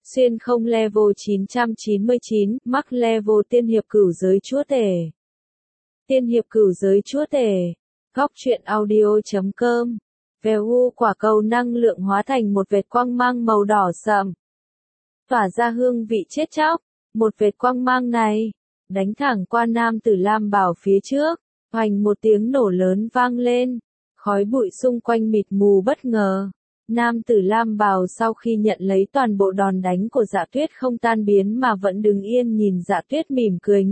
Xuyên không level 999, mắc level tiên hiệp cửu giới chúa tể. Tiên hiệp cửu giới chúa tể. Góc truyện audio.com. Vèo quả cầu năng lượng hóa thành một vệt quang mang màu đỏ sậm. Tỏa ra hương vị chết chóc. Một vệt quang mang này, đánh thẳng qua nam tử lam bào phía trước. Hoành một tiếng nổ lớn vang lên. Khói bụi xung quanh mịt mù bất ngờ. Nam tử lam bào sau khi nhận lấy toàn bộ đòn đánh của Dạ Tuyết không tan biến mà vẫn đứng yên nhìn Dạ Tuyết mỉm cười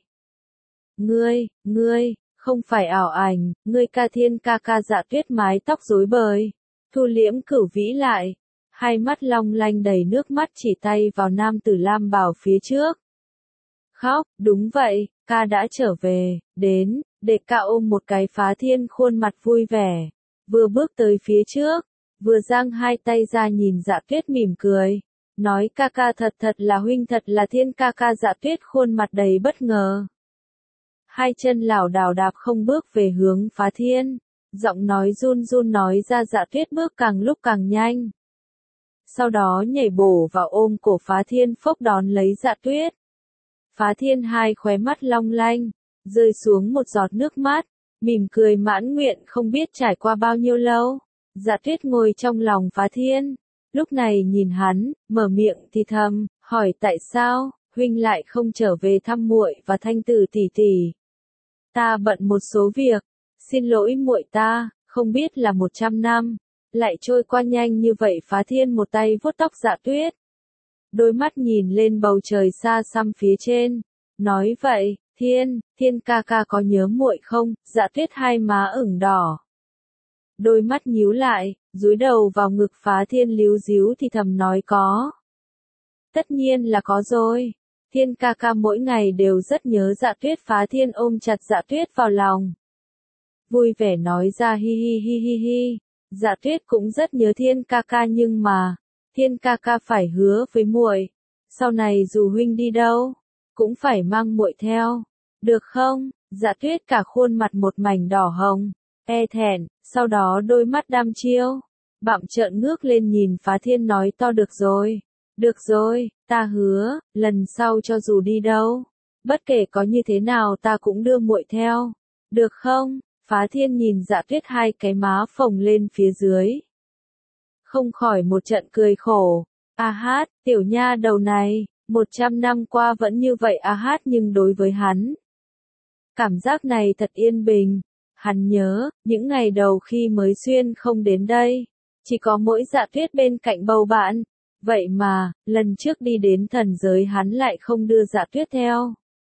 ngươi, không phải ảo ảnh, ngươi ca thiên ca ca. Dạ Tuyết mái tóc rối bời, thu liễm cửu vĩ lại, hai mắt long lanh đầy nước mắt chỉ tay vào nam tử lam bào phía trước. Khóc, đúng vậy, ca đã trở về, đến, để ca ôm một cái. Phá Thiên khuôn mặt vui vẻ, vừa bước tới phía trước, vừa giang hai tay ra nhìn Dạ Tuyết mỉm cười, nói ca ca thật là huynh thật là thiên ca ca. Dạ Tuyết khuôn mặt đầy bất ngờ. Hai chân lảo đảo đạp không bước về hướng Phá Thiên, giọng nói run run nói ra. Dạ Tuyết bước càng lúc càng nhanh. Sau đó nhảy bổ vào ôm cổ Phá Thiên phốc đón lấy Dạ Tuyết. Phá Thiên hai khóe mắt long lanh, rơi xuống một giọt nước mắt, mỉm cười mãn nguyện không biết trải qua bao nhiêu lâu. Dạ Tuyết ngồi trong lòng Phá Thiên, lúc này nhìn hắn, mở miệng thì thầm, hỏi tại sao, huynh lại không trở về thăm muội và Thanh Tử tỷ tỷ. Ta bận một số việc, xin lỗi muội ta, không biết là 100 năm, lại trôi qua nhanh như vậy. Phá Thiên một tay vuốt tóc Dạ Tuyết, đôi mắt nhìn lên bầu trời xa xăm phía trên, nói vậy, Thiên ca ca có nhớ muội không? Dạ Tuyết hai má ửng đỏ, đôi mắt nhíu lại, dúi đầu vào ngực Phá Thiên líu díu thì thầm nói có. Tất nhiên là có rồi. Thiên ca ca mỗi ngày đều rất nhớ Dạ Tuyết. Phá Thiên ôm chặt Dạ Tuyết vào lòng, vui vẻ nói ra hi. Dạ Tuyết cũng rất nhớ Thiên ca ca nhưng mà, Thiên ca ca phải hứa với muội, sau này dù huynh đi đâu, cũng phải mang muội theo, được không? Dạ Tuyết cả khuôn mặt một mảnh đỏ hồng, e thẹn, sau đó đôi mắt đăm chiêu, bặm trợn ngước lên nhìn Phá Thiên nói to được rồi, ta hứa, lần sau cho dù đi đâu, bất kể có như thế nào ta cũng đưa muội theo, được không? Phá Thiên nhìn Dạ Tuyết hai cái má phồng lên phía dưới, không khỏi một trận cười khổ. A hát, tiểu nha đầu này, 100 năm qua vẫn như vậy a hát. Nhưng đối với hắn, cảm giác này thật yên bình. Hắn nhớ, những ngày đầu khi mới xuyên không đến đây, chỉ có mỗi Dạ Tuyết bên cạnh bầu bạn. Vậy mà, lần trước đi đến thần giới hắn lại không đưa Dạ Tuyết theo.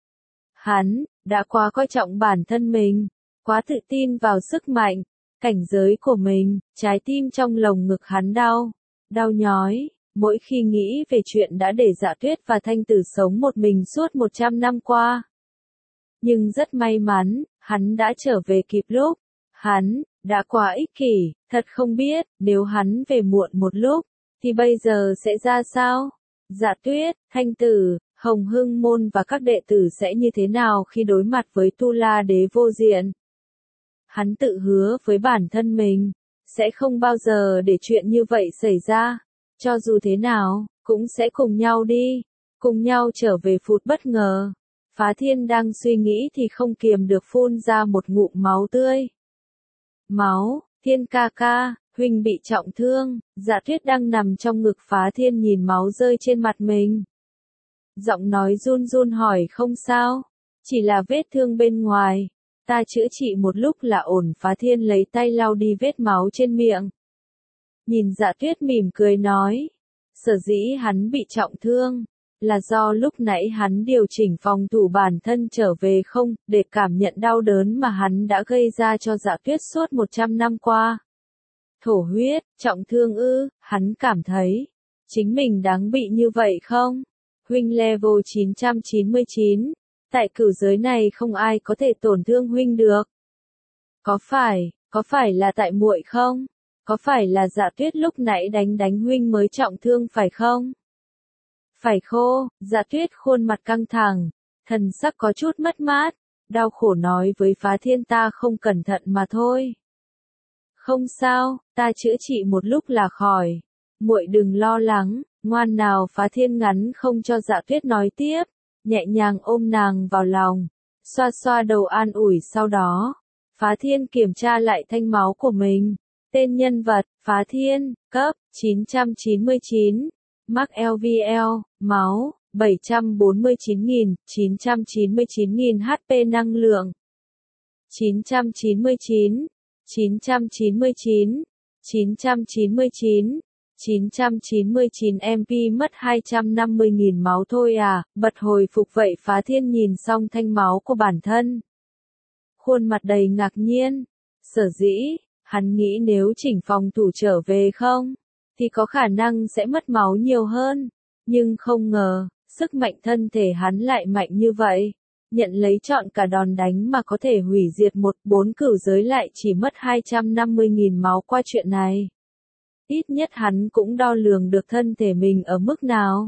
Hắn, đã quá coi trọng bản thân mình, quá tự tin vào sức mạnh, cảnh giới của mình. Trái tim trong lồng ngực hắn đau nhói, mỗi khi nghĩ về chuyện đã để Dạ Tuyết và Thanh Tử sống một mình suốt 100 năm qua. Nhưng rất may mắn, hắn đã trở về kịp lúc. Hắn, đã quá ích kỷ, thật không biết, nếu hắn về muộn một lúc, thì bây giờ sẽ ra sao? Dạ Tuyết, Thanh Tử, Hồng Hưng Môn và các đệ tử sẽ như thế nào khi đối mặt với Tu La Đế vô diện? Hắn tự hứa với bản thân mình, sẽ không bao giờ để chuyện như vậy xảy ra. Cho dù thế nào, cũng sẽ cùng nhau đi, cùng nhau trở về. Phút bất ngờ, Phá Thiên đang suy nghĩ thì không kiềm được phun ra một ngụm máu tươi. Máu, Thiên ca ca, huynh bị trọng thương. Dạ Tuyết đang nằm trong ngực Phá Thiên nhìn máu rơi trên mặt mình, giọng nói run run hỏi không sao, chỉ là vết thương bên ngoài, ta chữa trị một lúc là ổn. Phá Thiên lấy tay lau đi vết máu trên miệng, nhìn Dạ Tuyết mỉm cười nói, sở dĩ hắn bị trọng thương, là do lúc nãy hắn điều chỉnh phòng thủ bản thân trở về không, để cảm nhận đau đớn mà hắn đã gây ra cho Dạ Tuyết suốt 100 năm qua. Thổ huyết, trọng thương ư? Hắn cảm thấy, chính mình đáng bị như vậy không? Huynh level 999, tại cửu giới này không ai có thể tổn thương huynh được. Có phải là tại muội không? Có phải là Dạ Tuyết lúc nãy đánh huynh mới trọng thương phải không? Phải khô, Dạ Tuyết khuôn mặt căng thẳng, thần sắc có chút mất mát, đau khổ nói với Phá Thiên ta không cẩn thận mà thôi. Không sao, ta chữa trị một lúc là khỏi. Muội đừng lo lắng, Ngoan nào, Phá Thiên ngắn không cho Dạ Tuyết nói tiếp, nhẹ nhàng ôm nàng vào lòng, xoa xoa đầu an ủi. Sau đó, Phá Thiên kiểm tra lại thanh máu của mình. Tên nhân vật, Phá Thiên, cấp 999, mắc LVL, máu 749.999.000 HP, năng lượng 999, 999, 999, 999 MP, mất 250.000 máu thôi à, bật hồi phục vậy. Phá Thiên nhìn xong thanh máu của bản thân, khuôn mặt đầy ngạc nhiên. Sở dĩ, hắn nghĩ nếu chỉnh phòng thủ trở về không, thì có khả năng sẽ mất máu nhiều hơn, nhưng không ngờ, sức mạnh thân thể hắn lại mạnh như vậy. Nhận lấy trọn cả đòn đánh mà có thể hủy diệt 4 cửu giới lại chỉ mất 250.000 máu. Qua chuyện này, ít nhất hắn cũng đo lường được thân thể mình ở mức nào.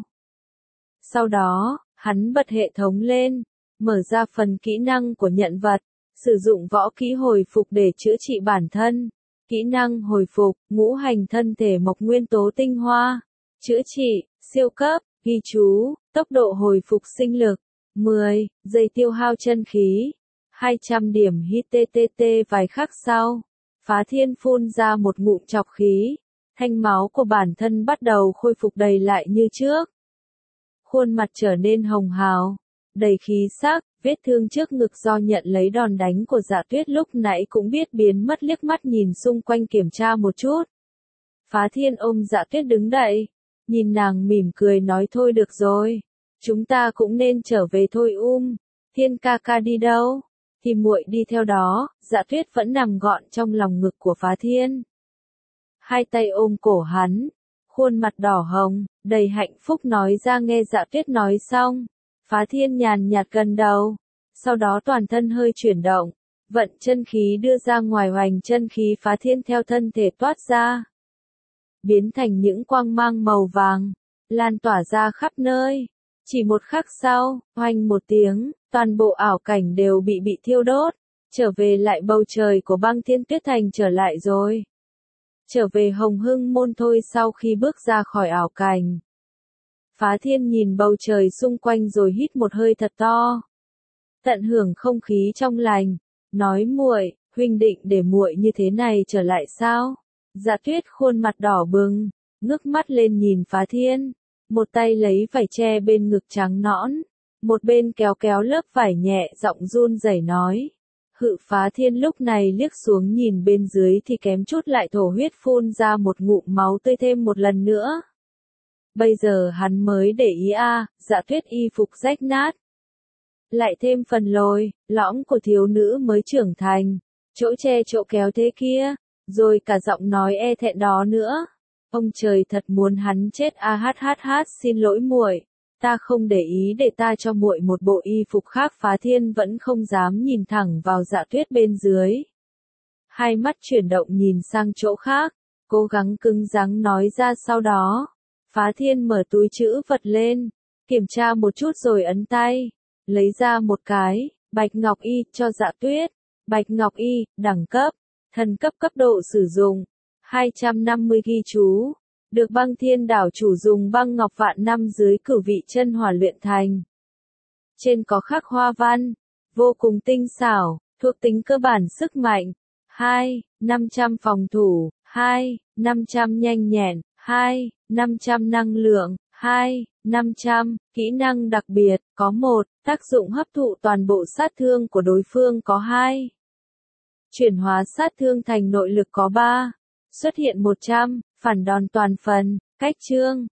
Sau đó, hắn bật hệ thống lên, mở ra phần kỹ năng của nhận vật, sử dụng võ kỹ hồi phục để chữa trị bản thân. Kỹ năng hồi phục, ngũ hành thân thể mộc nguyên tố tinh hoa, chữa trị, siêu cấp, ghi chú, tốc độ hồi phục sinh lực, 10 giây tiêu hao chân khí, 200 điểm hit TTT. Vài khắc sau, Phá Thiên phun ra một ngụm trọc khí, thanh máu của bản thân bắt đầu khôi phục đầy lại như trước. Khuôn mặt trở nên hồng hào, đầy khí sắc, vết thương trước ngực do nhận lấy đòn đánh của Dạ Tuyết lúc nãy cũng biết biến mất. Liếc mắt nhìn xung quanh kiểm tra một chút, Phá Thiên ôm Dạ Tuyết đứng dậy, nhìn nàng mỉm cười nói thôi được rồi, chúng ta cũng nên trở về thôi. Thiên ca ca đi đâu? Thì muội đi theo đó. Dạ Tuyết vẫn nằm gọn trong lòng ngực của Phá Thiên, hai tay ôm cổ hắn, khuôn mặt đỏ hồng, đầy hạnh phúc nói ra. Nghe Dạ Tuyết nói xong, Phá Thiên nhàn nhạt gật đầu, sau đó toàn thân hơi chuyển động, vận chân khí đưa ra ngoài. Hoành chân khí Phá Thiên theo thân thể toát ra, biến thành những quang mang màu vàng, lan tỏa ra khắp nơi. Chỉ một khắc sau, oanh một tiếng, toàn bộ ảo cảnh đều bị thiêu đốt, trở về lại bầu trời của Băng Thiên Tuyết Thành. Trở lại rồi, trở về Hồng Hưng Môn thôi. Sau khi bước ra khỏi ảo cảnh, Phá Thiên nhìn bầu trời xung quanh rồi hít một hơi thật to, tận hưởng không khí trong lành, nói muội, huynh định để muội như thế này trở lại sao? Dạ Tuyết khuôn mặt đỏ bừng, ngước mắt lên nhìn Phá Thiên, một tay lấy vải che bên ngực trắng nõn, một bên kéo kéo lớp vải nhẹ, giọng run rẩy nói. Phá Thiên lúc này liếc xuống nhìn bên dưới thì kém chút lại thổ huyết, phun ra một ngụm máu tươi thêm một lần nữa. Bây giờ hắn mới để ý Dạ Tuyết y phục rách nát, lại thêm phần lồi lõm của thiếu nữ mới trưởng thành, chỗ che chỗ kéo thế kia, rồi cả giọng nói e thẹn đó nữa. Ông trời thật muốn hắn chết. Xin lỗi muội, ta không để ý, để ta cho muội một bộ y phục khác. Phá Thiên vẫn không dám nhìn thẳng vào Dạ Tuyết bên dưới, hai mắt chuyển động nhìn sang chỗ khác, cố gắng cứng rắn nói ra. Sau đó, Phá Thiên mở túi trữ vật lên, kiểm tra một chút rồi ấn tay, lấy ra một cái bạch ngọc y cho Dạ Tuyết. Bạch ngọc y, đẳng cấp, thần cấp, cấp độ sử dụng 250. Ghi chú, được Băng Thiên đảo chủ dùng băng ngọc vạn năm dưới cửu vị chân hỏa luyện thành. Trên có khắc hoa văn, vô cùng tinh xảo, thuộc tính cơ bản sức mạnh 2, 500 phòng thủ 2, 500 nhanh nhẹn 2, 500 năng lượng 2, 500, kỹ năng đặc biệt, có 1, tác dụng hấp thụ toàn bộ sát thương của đối phương, có 2, chuyển hóa sát thương thành nội lực, có 3, xuất hiện 100, phản đòn toàn phần. Cách chương